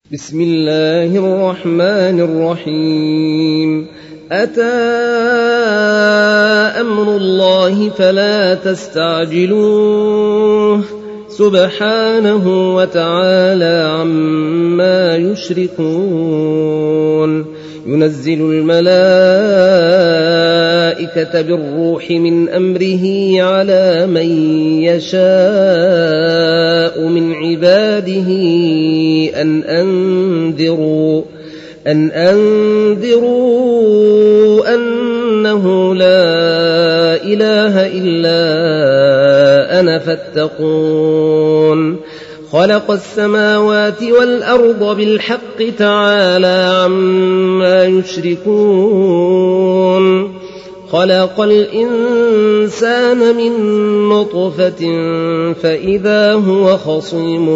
بسم الله الرحمن الرحيم. أتى أمر الله فلا تستعجلوه سبحانه وتعالى عما يشركون. ينزل الملائكة بالروح من أمره على من يشاء من عباده أن أنذروا أنه لا إله إلا أنا فاتقون. خلق السماوات والأرض بالحق تعالى عما يشركون. خلق الإنسان من نطفة فإذا هو خصيم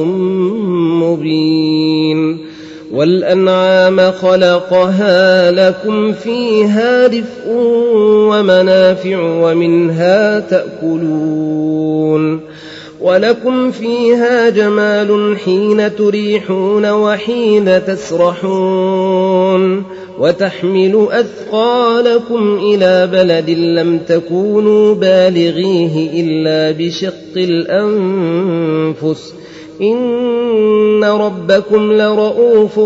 مبين. والأنعام خلقها لكم فيها دفء ومنافع ومنها تأكلون. ولكم فيها جمال حين تريحون وحين تسرحون. وتحمل أثقالكم إلى بلد لم تكونوا بالغيه إلا بشق الأنفس إن ربكم لرؤوف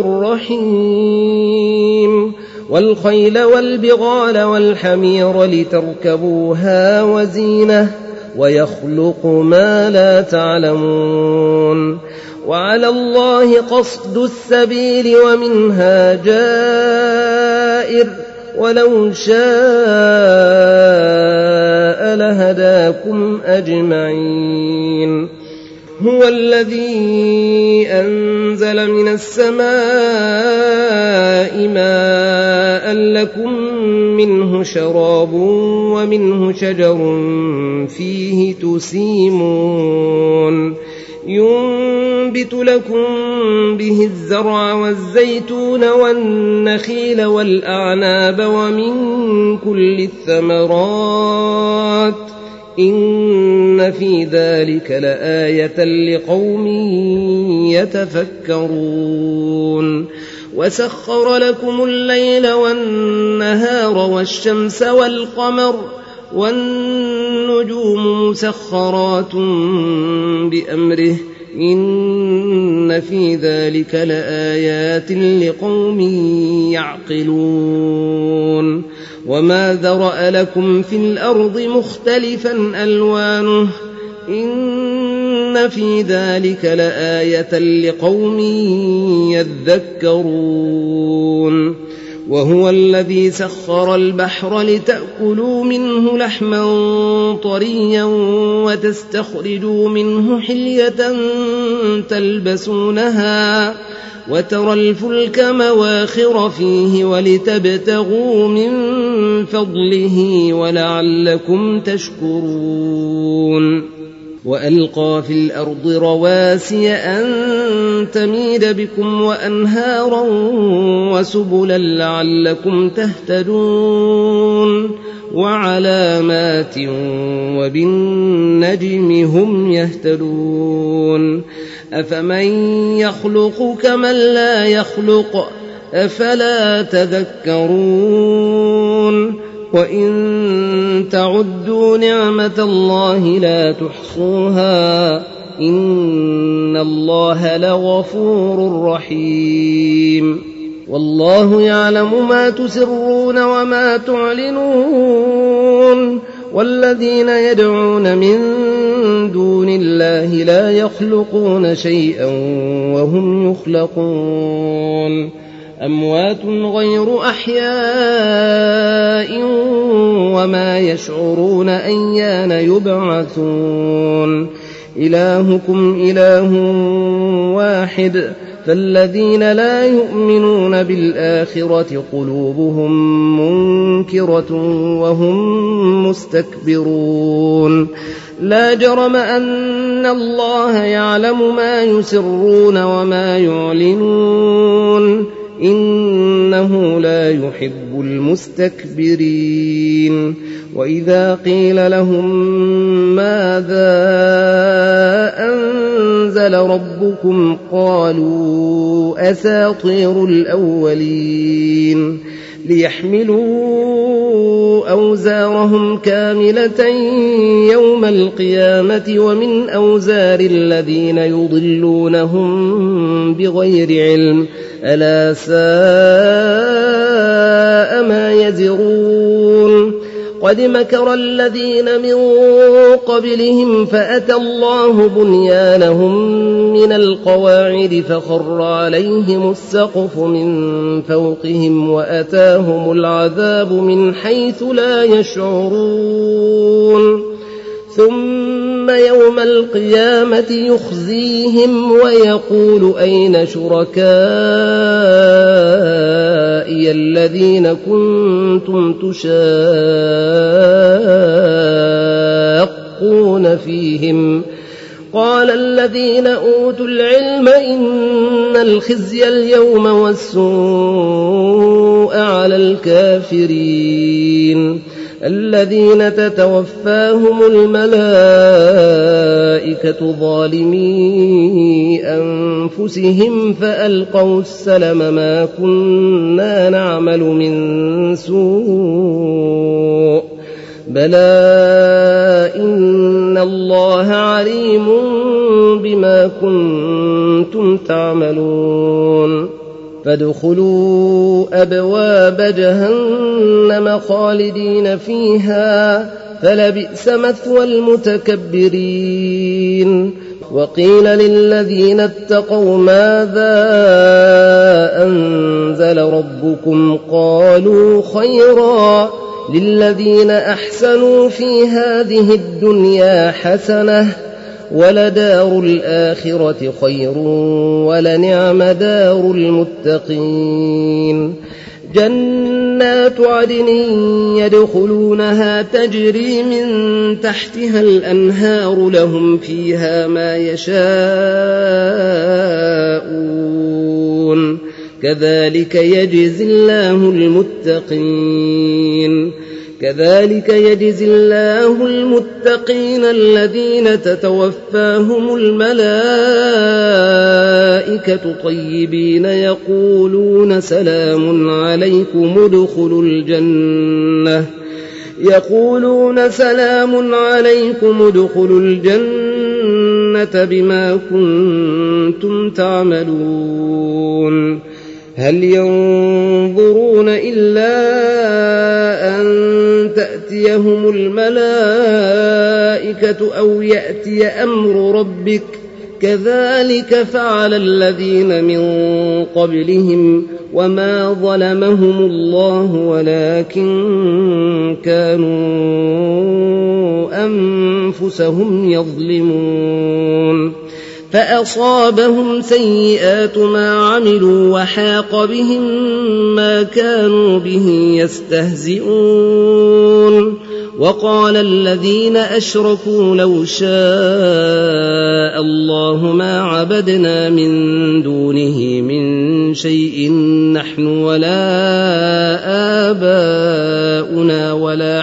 رحيم. والخيل والبغال والحمير لتركبوها وزينة ويخلق ما لا تعلمون. وعلى الله قصد السبيل ومنها جائر ولو شاء لهداكم أجمعين. هو الذي أنزل من السماء ماء لكم منه شراب ومنه شجر فيه تسيمون. ينبت لكم به الزرع والزيتون والنخيل والأعناب ومن كل الثمرات إن في ذلك لآية لقوم يتفكرون. وسخر لكم الليل والنهار والشمس والقمر والنجوم مسخرات بأمره إن في ذلك لآيات لقوم يعقلون. وما ذرأ لكم في الأرض مختلفا ألوانه إن في ذلك لآية لقوم يذكرون. وهو الذي سخر البحر لتأكلوا منه لحما طريا وتستخرجوا منه حلية تلبسونها وترى الفلك مواخر فيه ولتبتغوا من فضله ولعلكم تشكرون. وألقى في الأرض رواسي أن تميد بكم وأنهارا وسبلا لعلكم تهتدون. وعلامات وبالنجم هم يهتدون. أفمن يخلق كمن لا يخلق أفلا تذكرون. وإن تعدوا نعمة الله لا تحصوها إن الله لغفور رحيم. والله يعلم ما تسرون وما تعلنون. والذين يدعون من دون الله لا يخلقون شيئا وهم يخلقون. أموات غير أحياء وما يشعرون أيان يبعثون. إلهكم إله واحد فالذين لا يؤمنون بالآخرة قلوبهم منكرة وهم مستكبرون. لا جرم أن الله يعلم ما يسرون وما يعلنون إنه لا يحب المستكبرين. وإذا قيل لهم ماذا أنزل أنزل ربكم قالوا أساطير الأولين ليحملوا أوزارهم كاملة يوم القيامة ومن أوزار الذين يضلونهم بغير علم ألا ساء ما يزرون قد مكر الذين من قبلهم فأتى الله بنيانهم من القواعد فخر عليهم السقف من فوقهم وأتاهم العذاب من حيث لا يشعرون ثم يوم القيامة يخزيهم ويقول أين شركائي الذين كنتم تشاقون فيهم قال الذين أوتوا العلم إن الخزي اليوم والسوء على الكافرين الذين تتوفاهم الملائكة ظالمي أنفسهم فألقوا السلم ما كنا نعمل من سوء بلى إن الله عليم بما كنتم تعملون فادخلوا أبواب جهنم خالدين فيها فلبئس مثوى المتكبرين وقيل للذين اتقوا ماذا أنزل ربكم قالوا خيرا للذين أحسنوا في هذه الدنيا حسنة ولدار الآخرة خير ولنعم دار المتقين جنات عدن يدخلونها تجري من تحتها الأنهار لهم فيها ما يشاءون كذلك يجزي الله المتقين الذين تتوفاهم الملائكة طيبين يقولون سلام عليكم ادخلوا الجنة بما كنتم تعملون هل ينظرون إلا أن تأتيهم الملائكة أو يأتي أمر ربك كذلك فعل الذين من قبلهم وما ظلمهم الله ولكن كانوا أنفسهم يظلمون فأصابهم سيئات ما عملوا وحاق بهم ما كانوا به يستهزئون وقال الذين أشركوا لو شاء الله ما عبدنا من دونه من شيء نحن ولا آباؤنا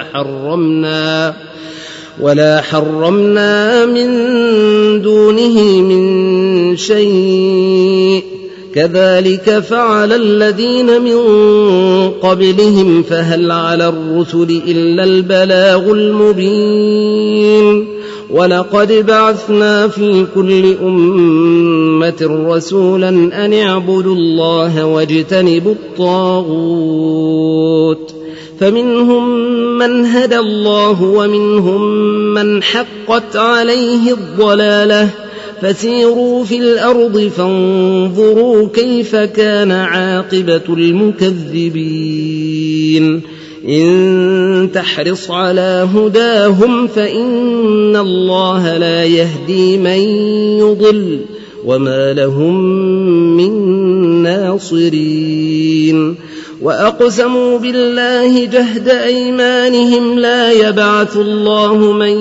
ولا حرمنا من دونه من شيء كذلك فعل الذين من قبلهم فهل على الرسل إلا البلاغ المبين ولقد بعثنا في كل أمة رسولا أن اعبدوا الله واجتنبوا الطاغوت فمنهم من هدى الله ومنهم من حقت عليه الضلالة فسيروا في الأرض فانظروا كيف كان عاقبة المكذبين إن تحرص على هداهم فإن الله لا يهدي من يضل وما لهم من ناصرين وأقسموا بالله جهد أيمانهم لا يبعث الله من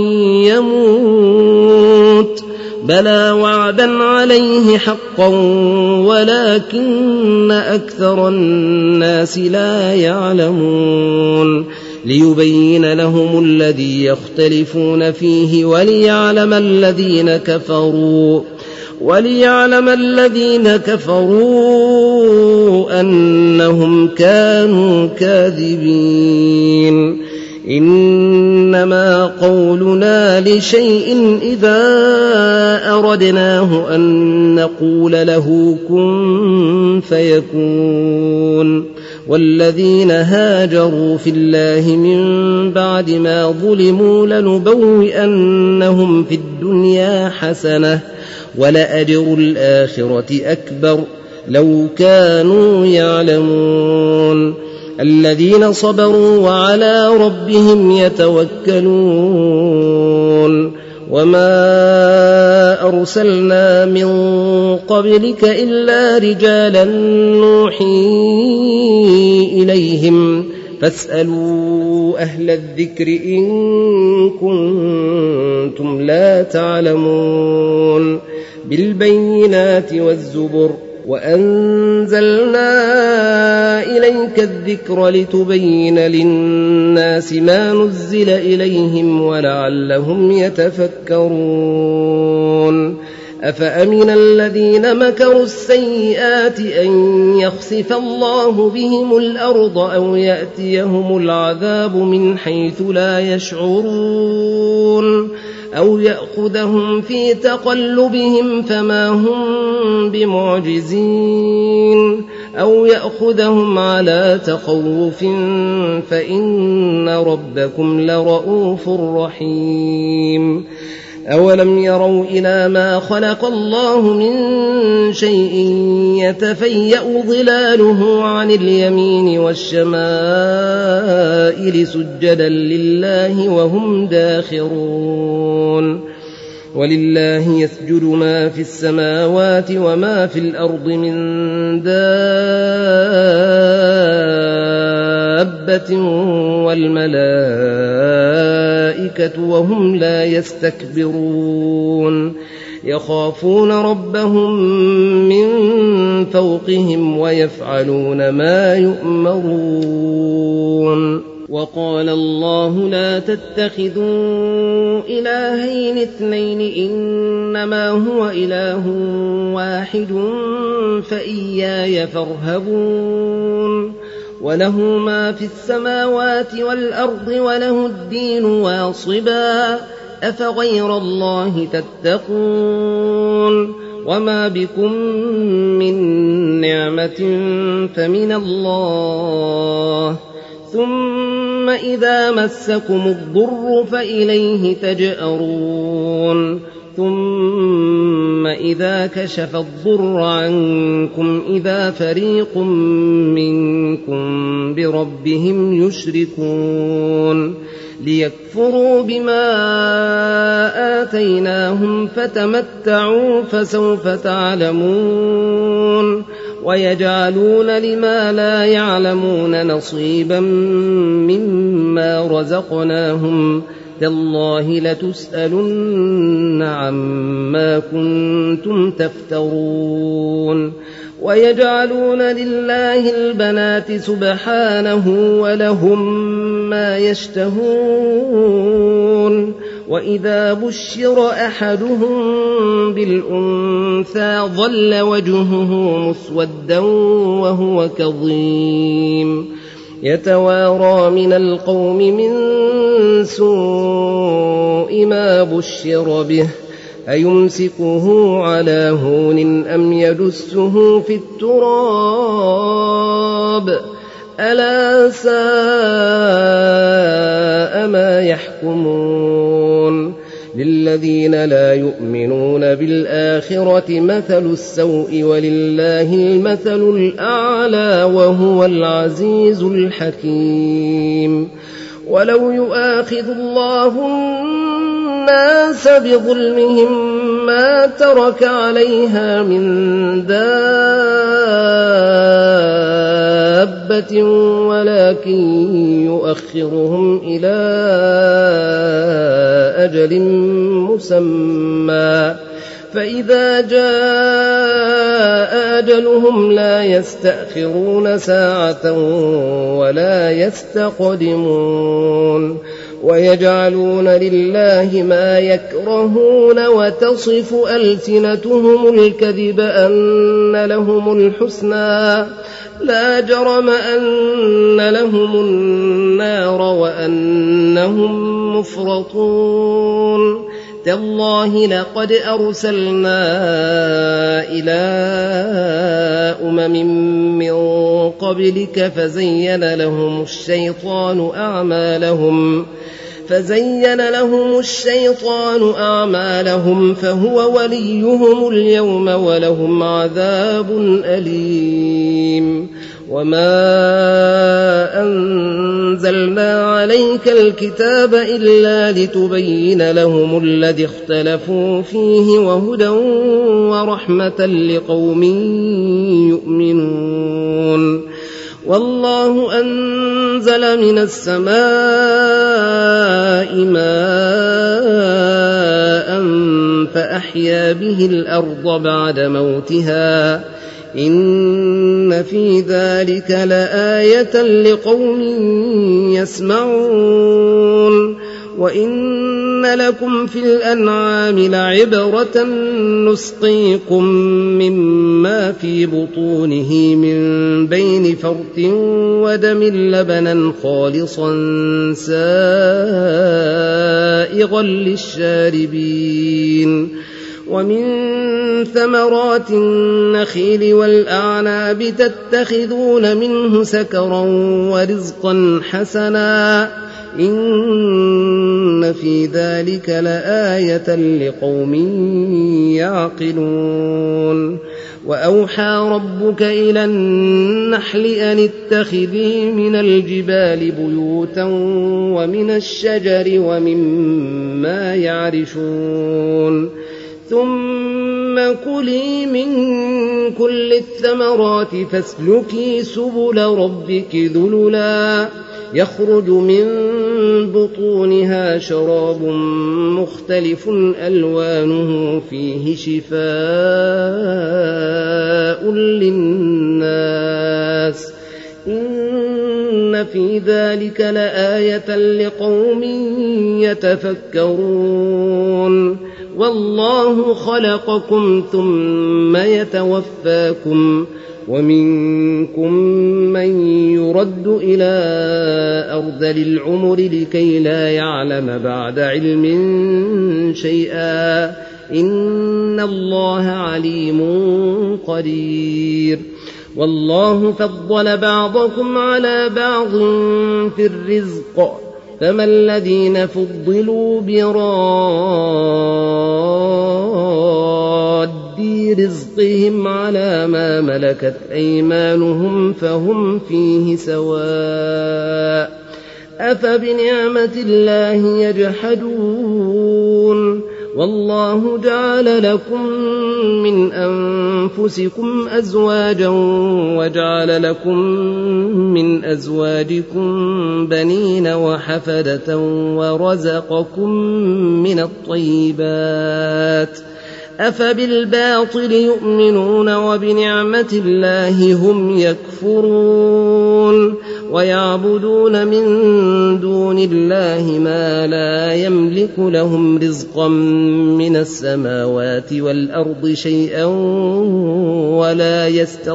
يموت بلى وعدا عليه حقا ولكن أكثر الناس لا يعلمون ليبين لهم الذي يختلفون فيه وليعلم الذين كفروا وليعلم الذين كفروا أنهم كانوا كاذبين إنما قولنا لشيء إذا أردناه أن نقول له كن فيكون والذين هاجروا في الله من بعد ما ظلموا لنبوئنهم في الدنيا حسنة ولأجر الآخرة أكبر لو كانوا يعلمون الذين صبروا وعلى ربهم يتوكلون وما أرسلنا من قبلك إلا رجالا نوحي إليهم فاسألوا أهل الذكر إن كنتم لا تعلمون بالبينات والزبر وأنزلنا إليك الذكر لتبين للناس ما نزل إليهم ولعلهم يتفكرون أفأمن الذين مكروا السيئات أن يخسف الله بهم الأرض أو يأتيهم العذاب من حيث لا يشعرون أو يأخذهم في تقلبهم فما هم بمعجزين أو يأخذهم على تخوف فإن ربكم لرؤوف رحيم أولم يروا إلى ما خلق الله من شيء يتفيأ ظلاله عن اليمين والشمائل سجدا لله وهم داخرون ولله يسجد ما في السماوات وما في الأرض من دابة والملائكة وهم لا يستكبرون يخافون ربهم من فوقهم ويفعلون ما يؤمرون وقال الله لا تتخذوا إلهين اثنين إنما هو إله واحد فإياي فارهبون وله ما في السماوات والأرض وله الدين واصبا أفغير الله تتقون وما بكم من نعمة فمن الله ثم إذا مسكم الضر فإليه تجأرون ثم إذا كشف الضر عنكم إذا فريق منكم بربهم يشركون ليكفروا بما آتيناهم فتمتعوا فسوف تعلمون ويجعلون لما لا يعلمون نصيبا مما رزقناهم تالله لتسألن عما كنتم تفترون ويجعلون لله البنات سبحانه ولهم ما يشتهون وإذا بشر أحدهم بالأنثى ظل وجهه مسودا وهو كظيم يتوارى من القوم من سوء ما بشر به أيمسكه على هون أم يدسه في التراب ألا ساء ما يحكمون للذين لا يؤمنون بالآخرة مثل السوء ولله المثل الأعلى وهو العزيز الحكيم ولو يؤاخذ الله الناس بظلمهم ما ترك عليها من دابة ولكن يؤخرهم إلى أجل مسمى فإذا جاء أجلهم لا يستأخرون ساعة ولا يستقدمون ويجعلون لله ما يكرهون وتصف ألسنتهم الكذب أن لهم الحسنى لا جرم أن لهم النار وأنهم مفرطون تالله لقد أرسلنا إلى من قبلك فزين لهم الشيطان أعمالهم فهو وليهم اليوم ولهم عذاب أليم وما أنزلنا عليك الكتاب إلا لتبين لهم الذي اختلفوا فيه وهدى ورحمة لقوم يؤمنون والله أنزل من السماء ماء فأحيا به الأرض بعد موتها إن في ذلك لآية لقوم يسمعون وإن لكم في الأنعام لعبرة نسقيكم مما في بطونه من بين فرث ودم لبنا خالصا سائغا للشاربين ومن ثمرات النخيل والأعناب تتخذون منه سكرا ورزقا حسنا إن في ذلك لآية لقوم يعقلون وأوحى ربك إلى النحل أن اتخذي من الجبال بيوتا ومن الشجر ومما يعرشون ثم كلي من كل الثمرات فاسلكي سبل ربك ذللا يخرج من بطونها شراب مختلف ألوانه فيه شفاء للناس إن في ذلك لآية لقوم يتفكرون والله خلقكم ثم يتوفاكم ومنكم من يرد إلى أرذل العمر لكي لا يعلم بعد علم شيئا إن الله عليم قدير والله فضل بعضكم على بعض في الرزق فما الذين فضلوا براد رزقهم على ما ملكت أيمانهم فهم فيه سواء أفبنعمة الله يجحدون والله جعل لكم من أنفسكم أزواجا وجعل لكم من أزواجكم بنين وحفدة ورزقكم من الطيبات أفبالباطل يؤمنون وبنعمة الله هم يكفرون ويعبدون من دون الله ما لا يملك لهم رزقا من السماوات والأرض شيئا ولا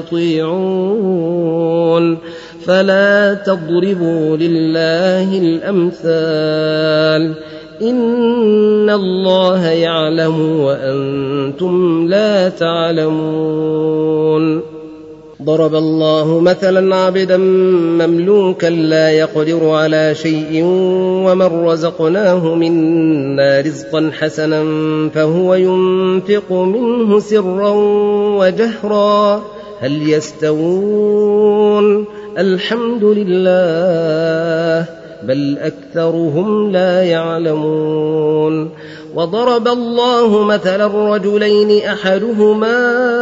يستطيعون فلا تضربوا لله الأمثال إن الله يعلم وأنتم لا تعلمون ضرب الله مثلا عبدا مملوكا لا يقدر على شيء ومن رزقناه منا رزقا حسنا فهو ينفق منه سرا وجهرا هل يستوون الحمد لله بل أكثرهم لا يعلمون وضرب الله مثلا رجلين أحدهما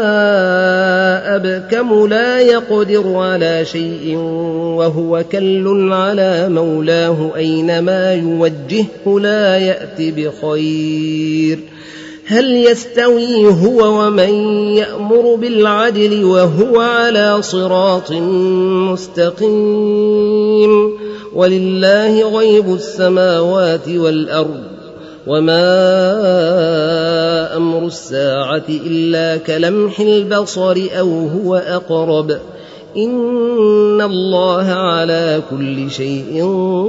أبكم لا يقدر على شيء وهو كل على مولاه أينما يوجهه لا يأت بخير هل يستوي هو ومن يأمر بالعدل وهو على صراط مستقيم ولله غيب السماوات والأرض وما أمر الساعة إلا كلمح البصر أو هو أقرب إن الله على كل شيء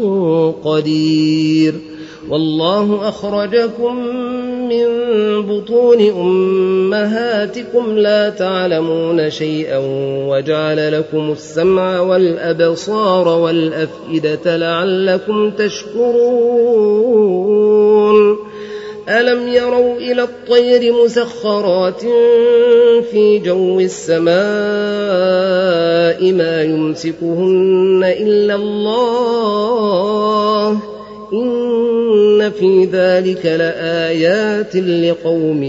قدير والله أخرجكم من بطون أمهاتكم لا تعلمون شيئا وجعل لكم السمع والأبصار والأفئدة لعلكم تشكرون ألم يروا إلى الطير مسخرات في جو السماء ما يمسكهن إلا الله إن في ذلك لآيات لقوم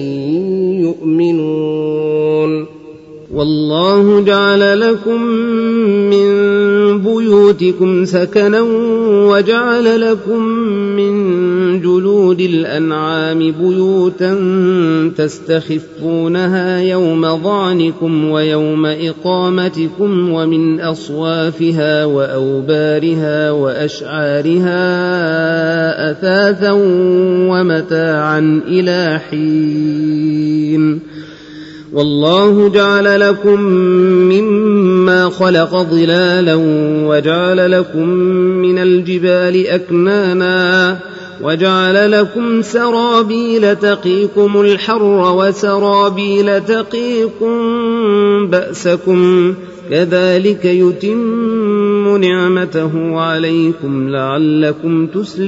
يؤمنون والله جعل لكم من بيوتكم سكنا وجعل لكم من جلود الأنعام بيوتا تستخفونها يوم ظعنكم ويوم إقامتكم ومن أصوافها وأوبارها وأشعارها أثاثا ومتاعا إلى حين والله جعل لكم مما خلق ظلالا وجعل لكم من الجبال أكنانا وجعل لكم سرابيل تقيكم الحر وسرابيل تقيكم بأسكم كذلك يتم نعمته عليكم لعلكم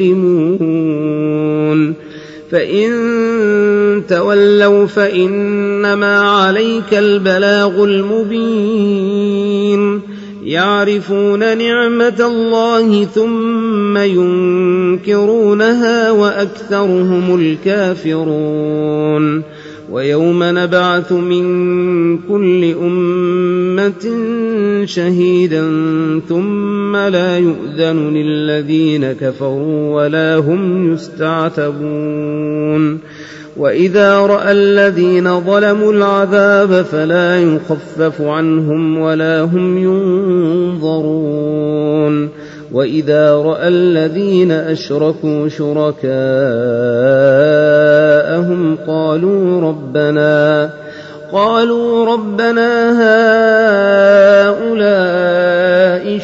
تسلمون فإن تولوا فإنما عليك البلاغ المبين يعرفون نعمة الله ثم ينكرونها وأكثرهم الكافرون ويوم نبعث من كل أمة شهيدا ثم لا يؤذن للذين كفروا ولا هم يستعتبون وإذا رأى الذين ظلموا العذاب فلا يخفف عنهم ولا هم ينظرون وإذا رأى الذين أشركوا شركاءهم قالوا ربنا هؤلاء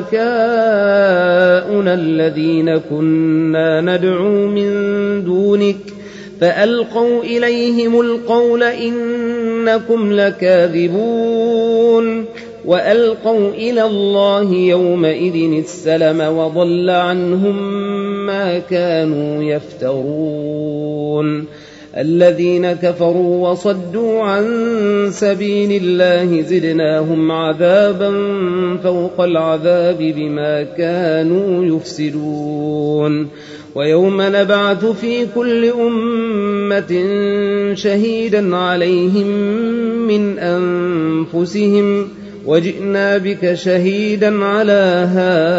شركاؤنا الذين كنا ندعو من دونك فألقوا إليهم القول إنكم لكاذبون وألقوا إلى الله يومئذ السلم وضل عنهم ما كانوا يفترون الذين كفروا وصدوا عن سبيل الله زدناهم عذابا فوق العذاب بما كانوا يفسدون ويوم نبعث في كل أمة شهيدا عليهم من أنفسهم وجئنا بك شهيدا على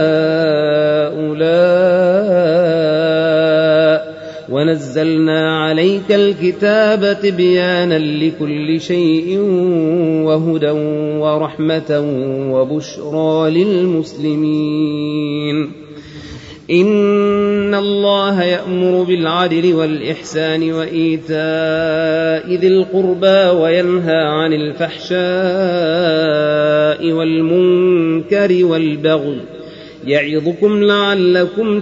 هؤلاء ونزلنا عليك الكتاب تبيانا لكل شيء وهدى ورحمة وبشرى للمسلمين إن الله يأمر بالعدل والإحسان وإيتاء ذي القربى وينهى عن الفحشاء والمنكر والبغي يعظكم لعلكم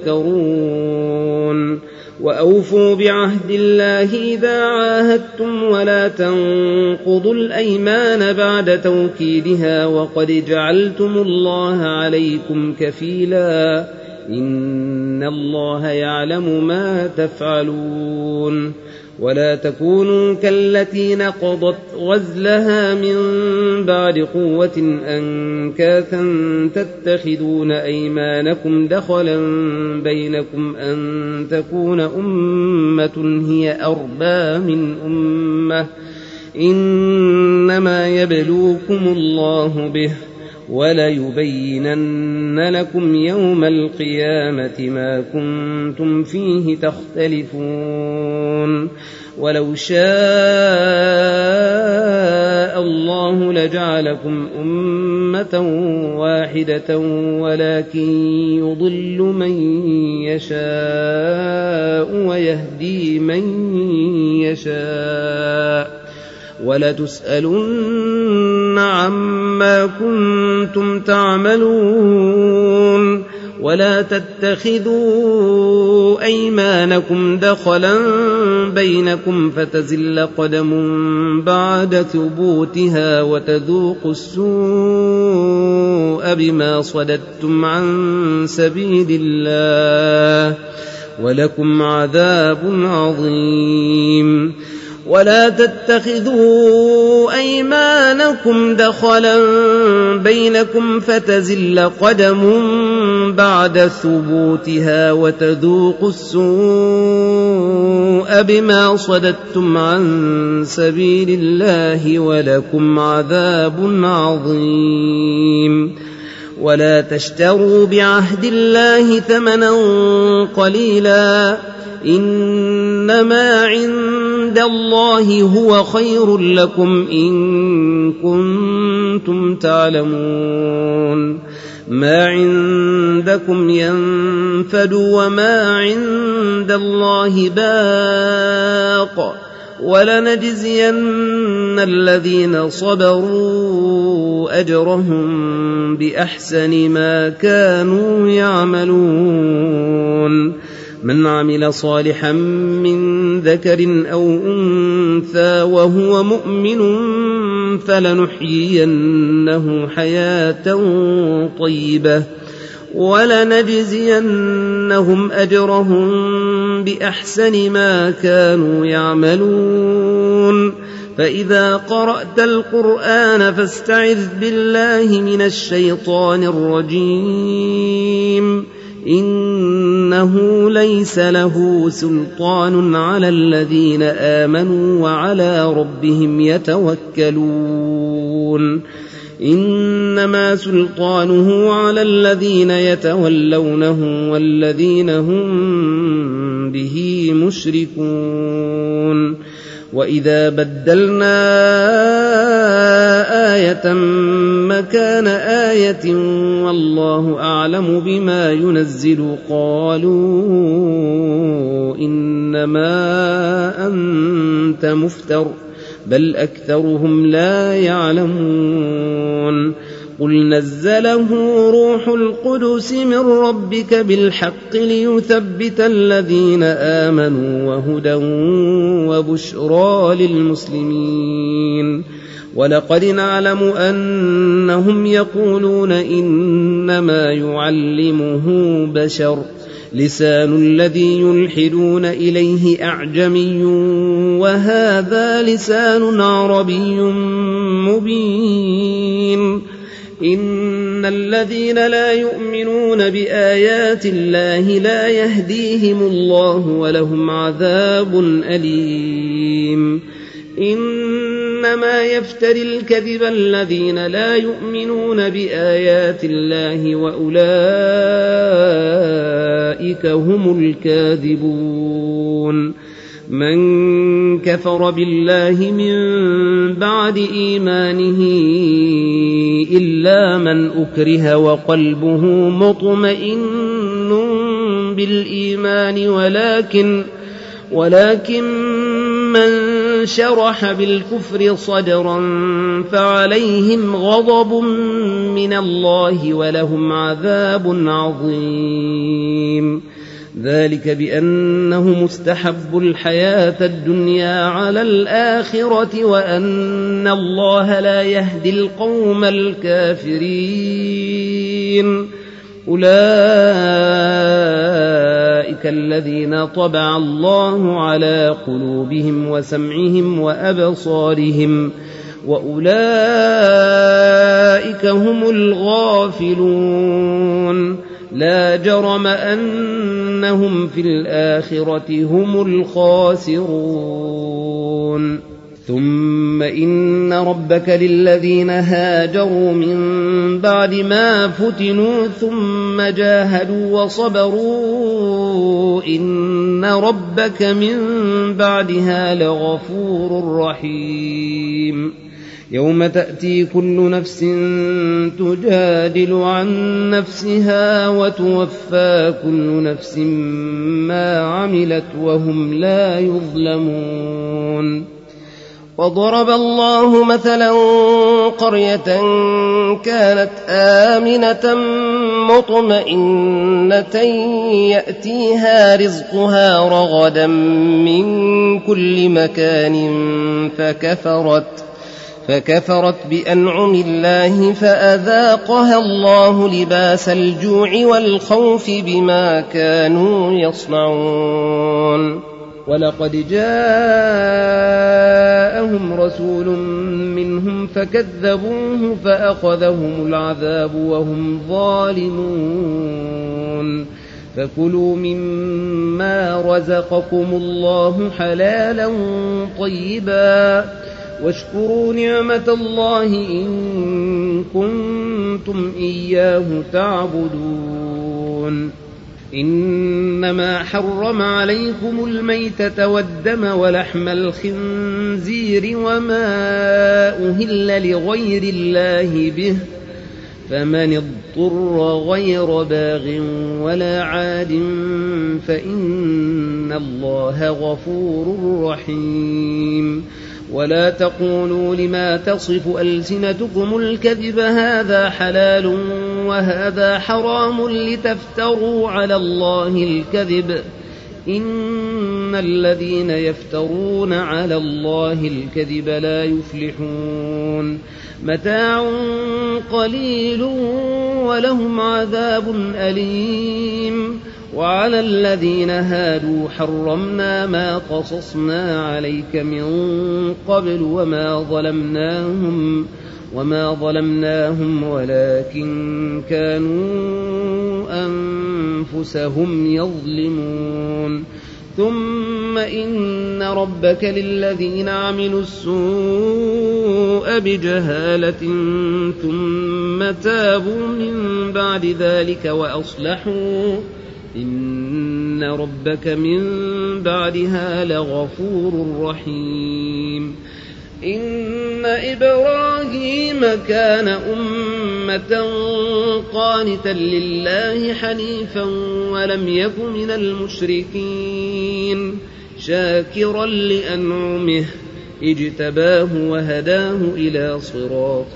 تذكرون وأوفوا بعهد الله إذا عاهدتم ولا تنقضوا الأيمان بعد توكيدها وقد جعلتم الله عليكم كفيلا إن الله يعلم ما تفعلون ولا تكونوا كالتي نقضت غزلها من بعد قوة أنكاثا تتخذون أيمانكم دخلا بينكم أن تكون أمة هي أربى من أمة إنما يبلوكم الله به وليبينن لكم يوم القيامة ما كنتم فيه تختلفون ولو شاء الله لجعلكم أمة واحدة ولكن يضل من يشاء ويهدي من يشاء ولتسألن عما كنتم تعملون ولا تتخذوا أيمانكم دخلا بينكم فتزل قدم بعد ثبوتها وتذوقوا السوء بما صددتم عن سبيل الله ولكم عذاب عظيم ولا تتخذوا أيمانكم دخلا بينكم فتزل قدم بعد ثبوتها وتذوقوا السوء بما صددتم عن سبيل الله ولكم عذاب عظيم ولا تشتروا بعهد الله ثمنا قليلا إنما عند الله هو خير لكم إن كنتم تعلمون ما عندكم ينفد وما عند الله باق ولنجزين الذين صبروا أجرهم بأحسن ما كانوا يعملون من عمل صالحا من ذكر أو أنثى وهو مؤمن فلنحيينه حياة طيبة ولنجزينهم أجرهم بأحسن ما كانوا يعملون فإذا قرأت القرآن فاستعذ بالله من الشيطان الرجيم إنه ليس له سلطان على الذين آمنوا وعلى ربهم يتوكلون إنما سلطانه على الذين يتولونه والذين هم به مشركون وإذا بدلنا آية مكان آية والله أعلم بما ينزل قالوا إنما أنت مفتر بل أكثرهم لا يعلمون قل نزله روح القدس من ربك بالحق ليثبت الذين آمنوا وهدى وبشرى للمسلمين ولقد نعلم أنهم يقولون إنما يعلمه بشر لسان الذي يلحدون إليه أعجمي وهذا لسان عربي مبين إن الذين لا يؤمنون بآيات الله لا يهديهم الله ولهم عذاب أليم إنما يفتري الكذب الذين لا يؤمنون بآيات الله وأولئك هم الكاذبون من كفر بالله من بعد إيمانه إلا من أكره وقلبه مطمئن بالإيمان ولكن من شرح بالكفر صدرا فعليهم غضب من الله ولهم عذاب عظيم ذلك بأنه مستحب الحياة الدنيا على الآخرة وأن الله لا يهدي القوم الكافرين أولئك الذين طبع الله على قلوبهم وسمعهم وأبصارهم وأولئك هم الغافلون لا جرم أنهم في الآخرة هم الخاسرون ثم إن ربك للذين هاجروا من بعد ما فتنوا ثم جاهدوا وصبروا إن ربك من بعدها لغفور رحيم. يوم تأتي كل نفس تجادل عن نفسها وتوفى كل نفس ما عملت وهم لا يظلمون. وضرب الله مثلا قرية كانت آمنة مطمئنة يأتيها رزقها رغدا من كل مكان فكفرت بأنعم الله فأذاقها الله لباس الجوع والخوف بما كانوا يصنعون. ولقد جاءهم رسول منهم فكذبوه فأخذهم العذاب وهم ظالمون. فكلوا مما رزقكم الله حلالا طيبا واشكروا نعمة الله إن كنتم إياه تعبدون. إنما حرم عليكم الميتة والدم ولحم الخنزير وما أهل لغير الله به فمن اضطر غير باغ ولا عاد فإن الله غفور رحيم. ولا تقولوا لما تصف ألسنتكم الكذب هذا حلال وهذا حرام لتفتروا على الله الكذب إن الذين يفترون على الله الكذب لا يفلحون. متاع قليل ولهم عذاب أليم. وعلى الذين هادوا حرمنا ما قصصنا عليك من قبل وما ظلمناهم ولكن كانوا أنفسهم يظلمون. ثم إن ربك للذين عملوا السوء بجهالة ثم تابوا من بعد ذلك وأصلحوا إن ربك من بعدها لغفور رحيم. إن إبراهيم كان أمة قانتا لله حنيفا ولم يك من المشركين شاكرا لأنعمه اجتباه وهداه إلى صراط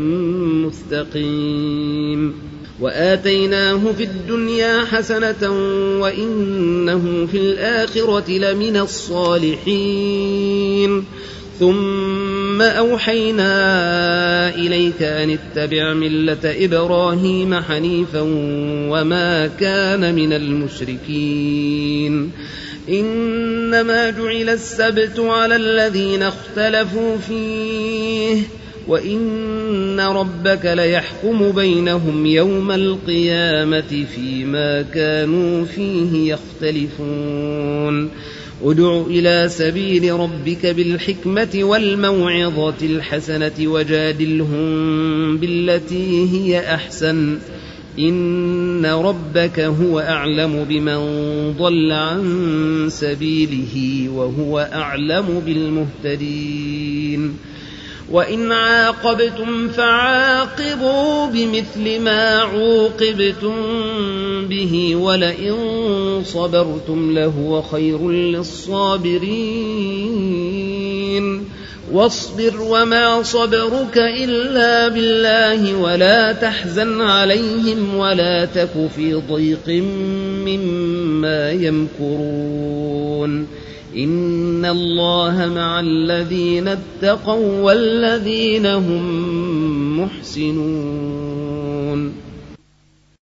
مستقيم. وآتيناه في الدنيا حسنة وإنه في الآخرة لمن الصالحين. ثم أوحينا إليك أن اتبع ملة إبراهيم حنيفا وما كان من المشركين. إنما جعل السبت على الذين اختلفوا فيه وإن ربك ليحكم بينهم يوم القيامة فيما كانوا فيه يختلفون. ادع إلى سبيل ربك بالحكمة والموعظة الحسنة وجادلهم بالتي هي أحسن إن ربك هو أعلم بمن ضل عن سبيله وهو أعلم بالمهتدين. وإن عاقبتم فعاقبوا بمثل ما عوقبتم به ولئن صبرتم لهو خير للصابرين. واصبر وما صبرك إلا بالله ولا تحزن عليهم ولا تك في ضيق مما يمكرون. إن الله مع الذين اتقوا والذين هم محسنون.